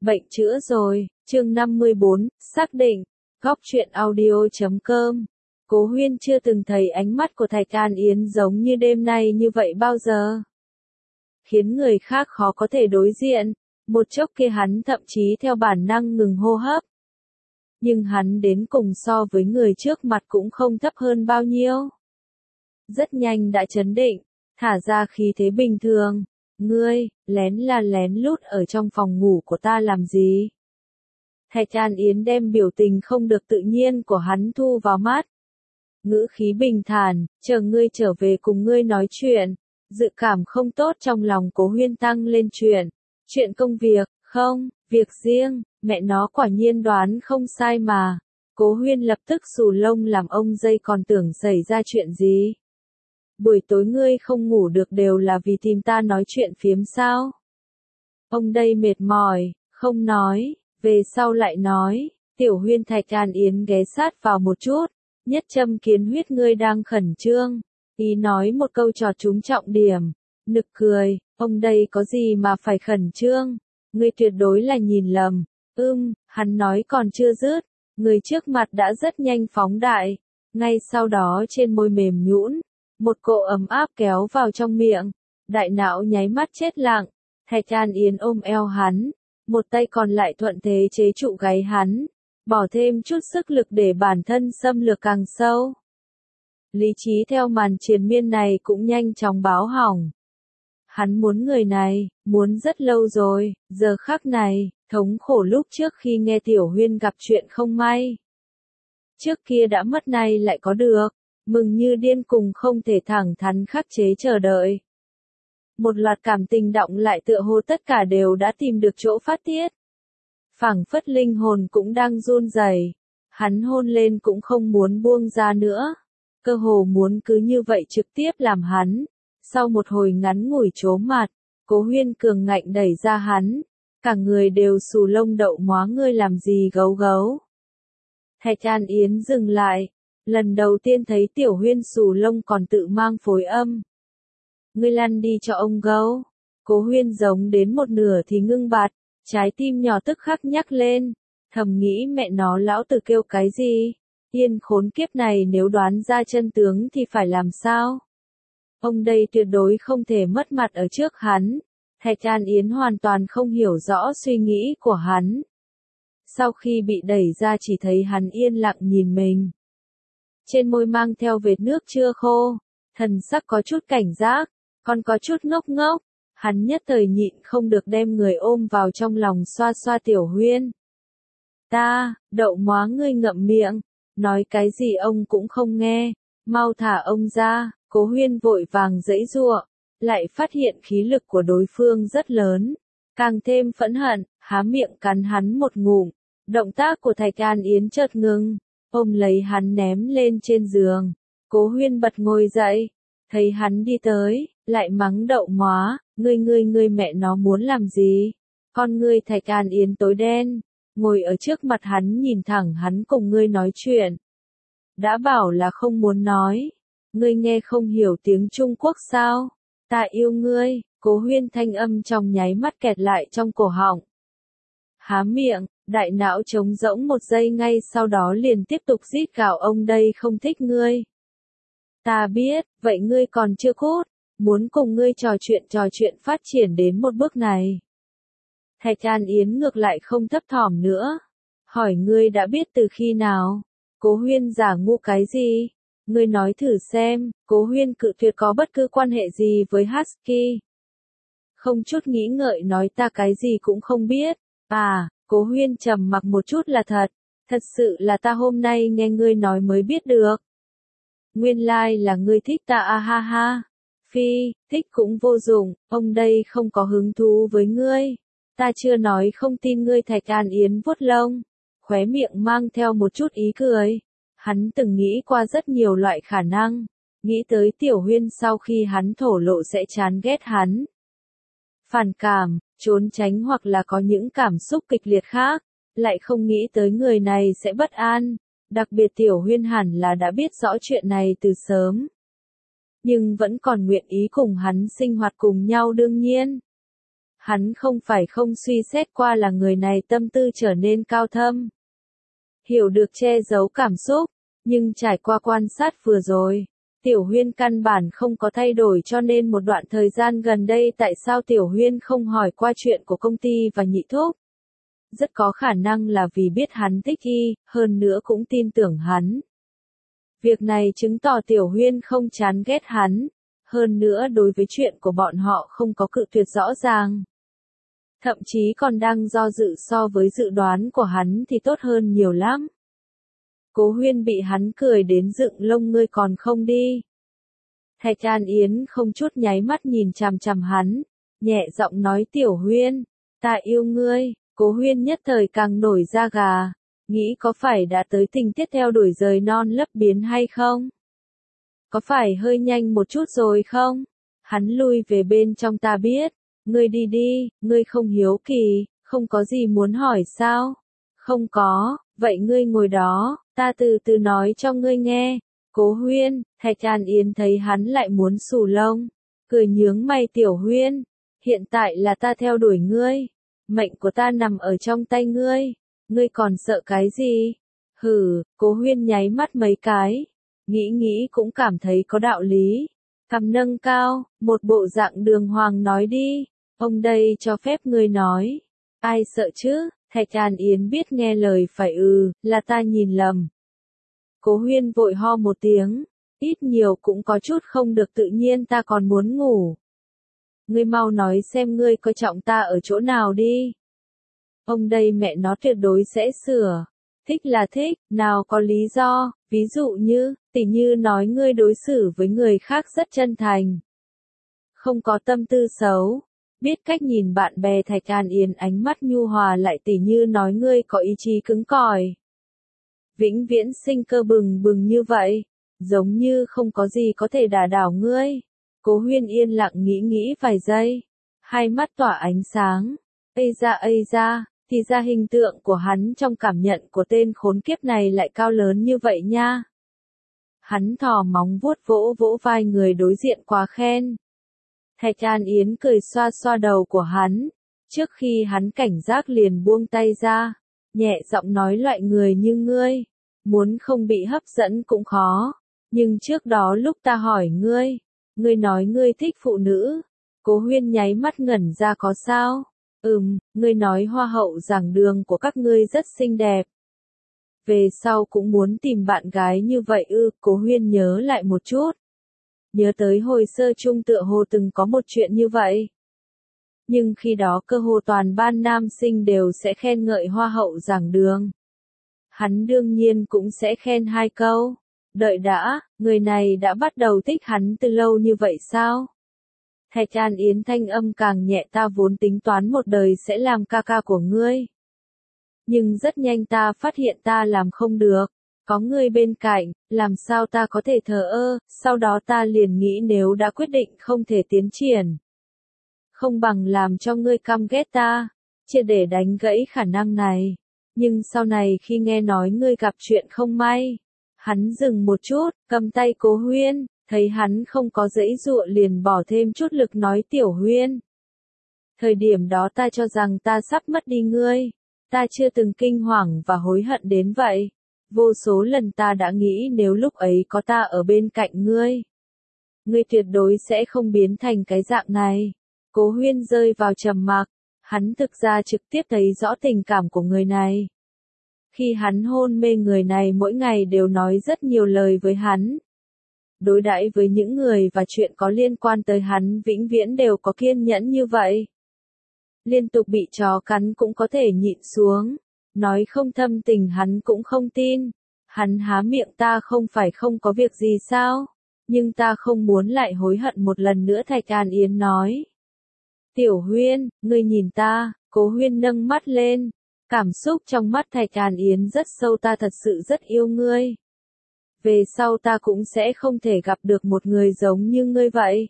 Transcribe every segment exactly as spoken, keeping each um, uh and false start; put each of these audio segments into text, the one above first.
Bệnh chữa rồi, chương năm mươi bốn, xác định, góc truyện audio chấm com. Cố Huyên chưa từng thấy ánh mắt của Thạch An Yến giống như đêm nay như vậy bao giờ. Khiến người khác khó có thể đối diện, một chốc kia hắn thậm chí theo bản năng ngừng hô hấp. Nhưng hắn đến cùng so với người trước mặt cũng không thấp hơn bao nhiêu. Rất nhanh đã trấn định, thả ra khí thế bình thường. Ngươi, lén là lén lút ở trong phòng ngủ của ta làm gì? Thạch An Yến đem biểu tình không được tự nhiên của hắn thu vào mắt. Ngữ khí bình thản, chờ ngươi trở về cùng ngươi nói chuyện. Dự cảm không tốt trong lòng Cố Huyên tăng lên chuyện. Chuyện công việc, không, việc riêng, mẹ nó quả nhiên đoán không sai mà. Cố Huyên lập tức xù lông làm ông dây còn tưởng xảy ra chuyện gì. Buổi tối ngươi không ngủ được đều là vì tìm ta nói chuyện phiếm sao? Ông đây mệt mỏi, không nói, về sau lại nói. Tiểu Huyên Thạch An Yến ghé sát vào một chút, nhất châm kiến huyết ngươi đang khẩn trương. Ý nói một câu trò trúng trọng điểm, nực cười, ông đây có gì mà phải khẩn trương, ngươi tuyệt đối là nhìn lầm. Ưm, hắn nói còn chưa dứt, người trước mặt đã rất nhanh phóng đại, ngay sau đó trên môi mềm nhũn, một cỗ ấm áp kéo vào trong miệng, đại não nháy mắt chết lặng. Thạch An Yến ôm eo hắn, một tay còn lại thuận thế chế trụ gáy hắn, bỏ thêm chút sức lực để bản thân xâm lược càng sâu. Lý trí theo màn triền miên này cũng nhanh chóng báo hỏng. Hắn muốn người này, muốn rất lâu rồi, giờ khắc này, thống khổ lúc trước khi nghe Tiểu Huyên gặp chuyện không may. Trước kia đã mất nay lại có được, mừng như điên cùng không thể thẳng thắn khắc chế chờ đợi. Một loạt cảm tình động lại tựa hồ tất cả đều đã tìm được chỗ phát tiết. Phảng phất linh hồn cũng đang run rẩy, hắn hôn lên cũng không muốn buông ra nữa. Cơ hồ muốn cứ như vậy trực tiếp làm hắn. Sau một hồi ngắn ngủi chố mặt, Cố Huyên cường ngạnh đẩy ra hắn. Cả người đều xù lông đậu móa ngươi làm gì gấu gấu. Thạch An Yến dừng lại. Lần đầu tiên thấy Tiểu Huyên xù lông còn tự mang phối âm. Ngươi lăn đi cho ông gấu. Cố Huyên giống đến một nửa thì ngưng bặt. Trái tim nhỏ tức khắc nhắc lên. Thầm nghĩ mẹ nó lão tử kêu cái gì. Yên khốn kiếp này nếu đoán ra chân tướng thì phải làm sao? Ông đây tuyệt đối không thể mất mặt ở trước hắn. Thạch An Yến hoàn toàn không hiểu rõ suy nghĩ của hắn. Sau khi bị đẩy ra chỉ thấy hắn yên lặng nhìn mình. Trên môi mang theo vệt nước chưa khô, thần sắc có chút cảnh giác, còn có chút ngốc ngốc. Hắn nhất thời nhịn không được đem người ôm vào trong lòng xoa xoa Tiểu Huyên. Ta, đậu móa ngươi ngậm miệng. Nói cái gì ông cũng không nghe, mau thả ông ra. Cố Huyên vội vàng giãy giụa, lại phát hiện khí lực của đối phương rất lớn, càng thêm phẫn hận, há miệng cắn hắn một ngụm. Động tác của Thạch An Yến chợt ngừng, ôm lấy hắn ném lên trên giường. Cố Huyên bật ngồi dậy, thấy hắn đi tới, lại mắng đậu móa, ngươi ngươi ngươi mẹ nó muốn làm gì? Con ngươi Thạch An Yến tối đen. Ngồi ở trước mặt hắn nhìn thẳng hắn cùng ngươi nói chuyện. Đã bảo là không muốn nói. Ngươi nghe không hiểu tiếng Trung Quốc sao? Ta yêu ngươi. Cố Huyên thanh âm trong nháy mắt kẹt lại trong cổ họng. Há miệng, đại não trống rỗng một giây ngay sau đó liền tiếp tục rít gào ông đây không thích ngươi. Ta biết, vậy ngươi còn chưa cút. Muốn cùng ngươi trò chuyện trò chuyện phát triển đến một bước này. Thạch An Yến ngược lại không thấp thỏm nữa. Hỏi ngươi đã biết từ khi nào? Cố Huyên giả ngu cái gì? Ngươi nói thử xem. Cố Huyên cự tuyệt có bất cứ quan hệ gì với Husky. Không chút nghĩ ngợi nói ta cái gì cũng không biết. À, Cố Huyên trầm mặc một chút là thật. Thật sự là ta hôm nay nghe ngươi nói mới biết được. Nguyên lai like là ngươi thích ta a ha ha. Phi, thích cũng vô dụng, ông đây không có hứng thú với ngươi. Ta chưa nói không tin ngươi. Thạch An Yến vuốt lông, khóe miệng mang theo một chút ý cười. Hắn từng nghĩ qua rất nhiều loại khả năng, nghĩ tới Tiểu Huyên sau khi hắn thổ lộ sẽ chán ghét hắn. Phản cảm, trốn tránh hoặc là có những cảm xúc kịch liệt khác, lại không nghĩ tới người này sẽ bất an. Đặc biệt Tiểu Huyên hẳn là đã biết rõ chuyện này từ sớm. Nhưng vẫn còn nguyện ý cùng hắn sinh hoạt cùng nhau đương nhiên. Hắn không phải không suy xét qua là người này tâm tư trở nên cao thâm. Hiểu được che giấu cảm xúc, nhưng trải qua quan sát vừa rồi, Tiểu Huyên căn bản không có thay đổi cho nên một đoạn thời gian gần đây tại sao Tiểu Huyên không hỏi qua chuyện của công ty và Nhị Thúc. Rất có khả năng là vì biết hắn thích y, hơn nữa cũng tin tưởng hắn. Việc này chứng tỏ Tiểu Huyên không chán ghét hắn, hơn nữa đối với chuyện của bọn họ không có cự tuyệt rõ ràng. Thậm chí còn đang do dự so với dự đoán của hắn thì tốt hơn nhiều lắm. Cố Huyên bị hắn cười đến dựng lông, ngươi còn không đi. Thạch An Yến không chút nháy mắt nhìn chằm chằm hắn, nhẹ giọng nói Tiểu Huyên, ta yêu ngươi. Cố Huyên nhất thời càng nổi da gà, nghĩ có phải đã tới tình tiết theo đuổi rời non lấp biến hay không? Có phải hơi nhanh một chút rồi không? Hắn lui về bên trong, ta biết, ngươi đi đi, ngươi không hiếu kỳ, không có gì muốn hỏi sao? Không có, vậy ngươi ngồi đó, ta từ từ nói cho ngươi nghe. Cố Huyên, Thạch An Yến thấy hắn lại muốn xù lông, cười nhướng mày, Tiểu Huyên, hiện tại là ta theo đuổi ngươi. Mệnh của ta nằm ở trong tay ngươi, ngươi còn sợ cái gì? Hừ, Cố Huyên nháy mắt mấy cái, nghĩ nghĩ cũng cảm thấy có đạo lý. Cằm nâng cao, một bộ dạng đường hoàng nói đi, ông đây cho phép ngươi nói. Ai sợ chứ? Thạch An Yến biết nghe lời phải ừ, là ta nhìn lầm. Cố Huyên vội ho một tiếng, ít nhiều cũng có chút không được tự nhiên, ta còn muốn ngủ. Ngươi mau nói xem ngươi coi trọng ta ở chỗ nào đi. Ông đây mẹ nó tuyệt đối sẽ sửa. Thích là thích, nào có lý do, ví dụ như, tỉ như nói ngươi đối xử với người khác rất chân thành. Không có tâm tư xấu, biết cách nhìn bạn bè. Thạch An Yến ánh mắt nhu hòa lại, tỉ như nói ngươi có ý chí cứng cỏi. Vĩnh viễn sinh cơ bừng bừng như vậy, giống như không có gì có thể đả đảo ngươi. Cố Huyên yên lặng nghĩ nghĩ vài giây, hai mắt tỏa ánh sáng. Ây da ây da, thì ra hình tượng của hắn trong cảm nhận của tên khốn kiếp này lại cao lớn như vậy nha. Hắn thò móng vuốt vỗ vỗ vai người đối diện, quá khen. Thạch An Yến cười xoa xoa đầu của hắn, trước khi hắn cảnh giác liền buông tay ra, nhẹ giọng nói loại người như ngươi, muốn không bị hấp dẫn cũng khó, nhưng trước đó lúc ta hỏi ngươi, ngươi nói ngươi thích phụ nữ. Cố Huyên nháy mắt ngẩn ra, có sao? Ừm, ngươi nói hoa hậu giảng đường của các ngươi rất xinh đẹp. Về sau cũng muốn tìm bạn gái như vậy ư? Cố Huyên nhớ lại một chút. Nhớ tới hồi sơ chung tựa hồ từng có một chuyện như vậy. Nhưng khi đó cơ hồ toàn ban nam sinh đều sẽ khen ngợi hoa hậu giảng đường. Hắn đương nhiên cũng sẽ khen hai câu. Đợi đã, người này đã bắt đầu thích hắn từ lâu như vậy sao? Thạch An Yến thanh âm càng nhẹ, ta vốn tính toán một đời sẽ làm ca ca của ngươi. Nhưng rất nhanh ta phát hiện ta làm không được. Có ngươi bên cạnh, làm sao ta có thể thờ ơ, sau đó ta liền nghĩ nếu đã quyết định không thể tiến triển. Không bằng làm cho ngươi căm ghét ta, chia để đánh gãy khả năng này. Nhưng sau này khi nghe nói ngươi gặp chuyện không may, hắn dừng một chút, cầm tay Cố Huyên, thấy hắn không có giãy giụa liền bỏ thêm chút lực nói, Tiểu Huyên. Thời điểm đó ta cho rằng ta sắp mất đi ngươi, ta chưa từng kinh hoàng và hối hận đến vậy. Vô số lần ta đã nghĩ nếu lúc ấy có ta ở bên cạnh ngươi, ngươi tuyệt đối sẽ không biến thành cái dạng này. Cố Huyên rơi vào trầm mặc, hắn thực ra trực tiếp thấy rõ tình cảm của người này. Khi hắn hôn mê, người này mỗi ngày đều nói rất nhiều lời với hắn. Đối đãi với những người và chuyện có liên quan tới hắn vĩnh viễn đều có kiên nhẫn như vậy. Liên tục bị chó cắn cũng có thể nhịn xuống. Nói không thâm tình hắn cũng không tin. Hắn há miệng, ta không phải không có việc gì sao? Nhưng ta không muốn lại hối hận một lần nữa. Thạch An Yến nói. Tiểu Huyên, ngươi nhìn ta. Cố Huyên nâng mắt lên. Cảm xúc trong mắt Thạch An Yến rất sâu, ta thật sự rất yêu ngươi. Về sau ta cũng sẽ không thể gặp được một người giống như ngươi vậy.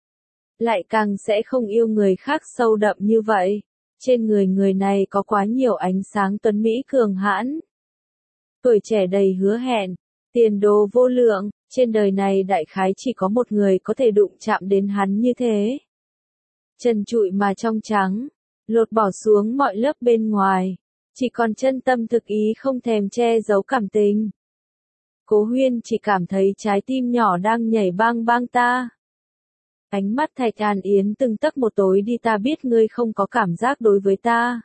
Lại càng sẽ không yêu người khác sâu đậm như vậy. Trên người người này có quá nhiều ánh sáng tuấn mỹ cường hãn. Tuổi trẻ đầy hứa hẹn, tiền đồ vô lượng, trên đời này đại khái chỉ có một người có thể đụng chạm đến hắn như thế. trần trụi mà trong trắng, lột bỏ xuống mọi lớp bên ngoài, chỉ còn chân tâm thực ý không thèm che giấu cảm tình. Cố Huyên chỉ cảm thấy trái tim nhỏ đang nhảy bang bang ta. Ánh mắt Thạch An Yến từng tấc một tối đi, ta biết ngươi không có cảm giác đối với ta.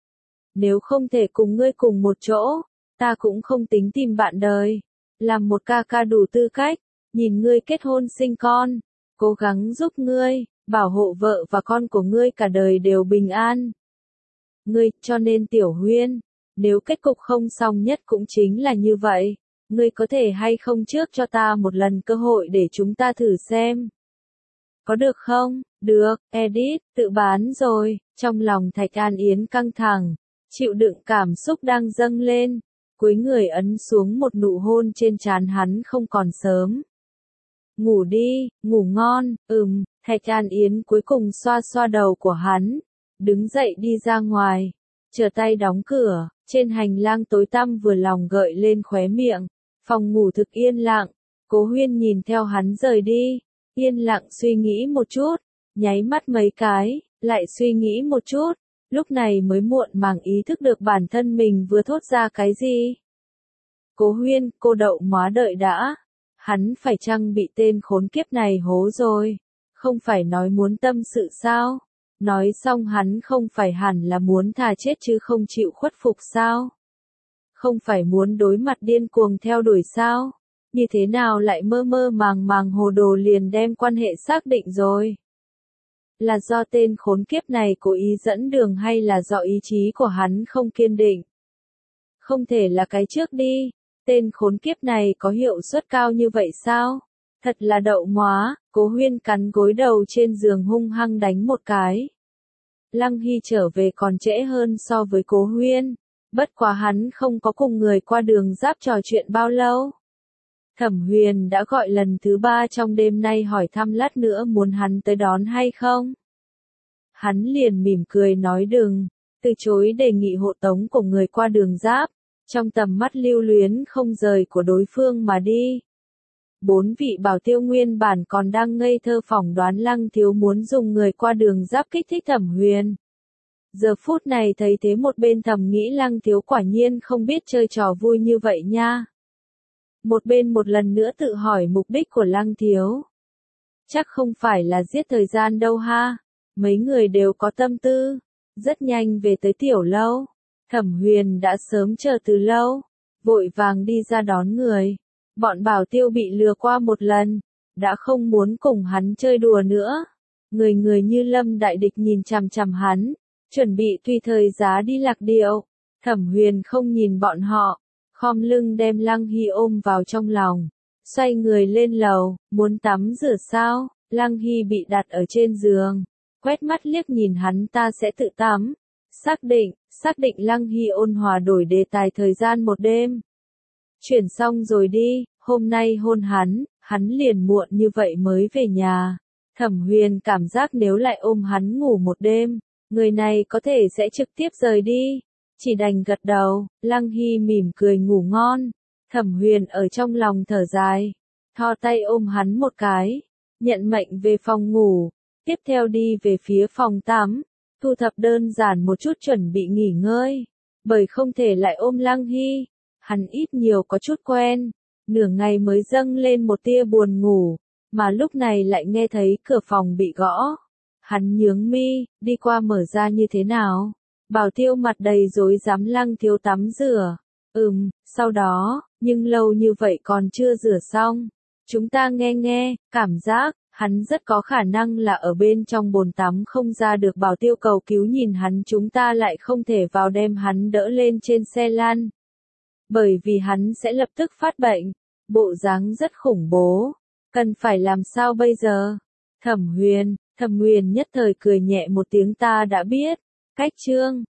Nếu không thể cùng ngươi cùng một chỗ, ta cũng không tính tìm bạn đời. Làm một ca ca đủ tư cách, nhìn ngươi kết hôn sinh con, cố gắng giúp ngươi, bảo hộ vợ và con của ngươi cả đời đều bình an. Ngươi, cho nên Tiểu Huyên, nếu kết cục không xong nhất cũng chính là như vậy, ngươi có thể hay không trước cho ta một lần cơ hội để chúng ta thử xem. Có được không? Được, Edit, tự bán rồi. Trong lòng Thạch An Yến căng thẳng, chịu đựng cảm xúc đang dâng lên, cúi người ấn xuống một nụ hôn trên trán hắn không còn sớm. Ngủ đi, ngủ ngon, ừm, Thạch An Yến cuối cùng xoa xoa đầu của hắn, đứng dậy đi ra ngoài, trở tay đóng cửa, trên hành lang tối tăm vừa lòng gợi lên khóe miệng, phòng ngủ thực yên lặng, Cố Huyên nhìn theo hắn rời đi, yên lặng suy nghĩ một chút, nháy mắt mấy cái, lại suy nghĩ một chút, lúc này mới muộn màng ý thức được bản thân mình vừa thốt ra cái gì. Cố Huyên, cô đậu móa đợi đã, hắn phải chăng bị tên khốn kiếp này hố rồi, không phải nói muốn tâm sự sao, nói xong hắn không phải hẳn là muốn thà chết chứ không chịu khuất phục sao, không phải muốn đối mặt điên cuồng theo đuổi sao, như thế nào lại mơ mơ màng màng hồ đồ liền đem quan hệ xác định rồi. Là do tên khốn kiếp này cố ý dẫn đường hay là do ý chí của hắn không kiên định? Không thể là cái trước đi, tên khốn kiếp này có hiệu suất cao như vậy sao? Thật là đậu móa, Cố Huyên cắn gối đầu trên giường hung hăng đánh một cái. Lăng Hy trở về còn trễ hơn so với Cố Huyên, bất quá hắn không có cùng người qua đường giáp trò chuyện bao lâu. Thẩm Huyền đã gọi lần thứ ba trong đêm nay hỏi thăm lát nữa muốn hắn tới đón hay không. Hắn liền mỉm cười nói đừng, từ chối đề nghị hộ tống của người qua đường giáp, trong tầm mắt lưu luyến không rời của đối phương mà đi. Bốn vị bảo tiêu nguyên bản còn đang ngây thơ phỏng đoán Lăng Thiếu muốn dùng người qua đường giáp kích thích Thẩm Huyền. Giờ phút này thấy thế một bên thầm nghĩ Lăng Thiếu quả nhiên không biết chơi trò vui như vậy nha. Một bên một lần nữa tự hỏi mục đích của Lăng Thiếu. Chắc không phải là giết thời gian đâu ha, mấy người đều có tâm tư, rất nhanh về tới tiểu lâu. Thẩm Huyền đã sớm chờ từ lâu, vội vàng đi ra đón người. Bọn bảo tiêu bị lừa qua một lần, đã không muốn cùng hắn chơi đùa nữa. Người người như lâm đại địch nhìn chằm chằm hắn, chuẩn bị tùy thời giá đi lạc điệu. Thẩm Huyền không nhìn bọn họ, khom lưng đem Lăng Hy ôm vào trong lòng, xoay người lên lầu, muốn tắm rửa sao? Lăng Hy bị đặt ở trên giường, quét mắt liếc nhìn hắn ta sẽ tự tắm. Xác định, xác định Lăng Hy ôn hòa đổi đề tài thời gian một đêm. Chuyển xong rồi đi, hôm nay hôn hắn, hắn liền muộn như vậy mới về nhà. Thẩm Huyền cảm giác nếu lại ôm hắn ngủ một đêm, người này có thể sẽ trực tiếp rời đi. Chỉ đành gật đầu, Lăng Hy mỉm cười ngủ ngon. Thẩm Huyền ở trong lòng thở dài, thò tay ôm hắn một cái, nhận mệnh về phòng ngủ, tiếp theo đi về phía phòng tắm, thu thập đơn giản một chút chuẩn bị nghỉ ngơi, bởi không thể lại ôm Lăng Hy, hắn ít nhiều có chút quen, nửa ngày mới dâng lên một tia buồn ngủ, mà lúc này lại nghe thấy cửa phòng bị gõ. Hắn nhướng mi, đi qua mở ra như thế nào? Bảo tiêu mặt đầy rối rắm Lăng Thiếu tắm rửa. Ừm, sau đó, nhưng lâu như vậy còn chưa rửa xong. Chúng ta nghe nghe, cảm giác, hắn rất có khả năng là ở bên trong bồn tắm không ra được. Bảo tiêu cầu cứu nhìn hắn, chúng ta lại không thể vào đem hắn đỡ lên trên xe lăn. Bởi vì hắn sẽ lập tức phát bệnh, bộ dáng rất khủng bố. Cần phải làm sao bây giờ? Thẩm Huyền, Thẩm Huyền nhất thời cười nhẹ một tiếng ta đã biết. Cách chương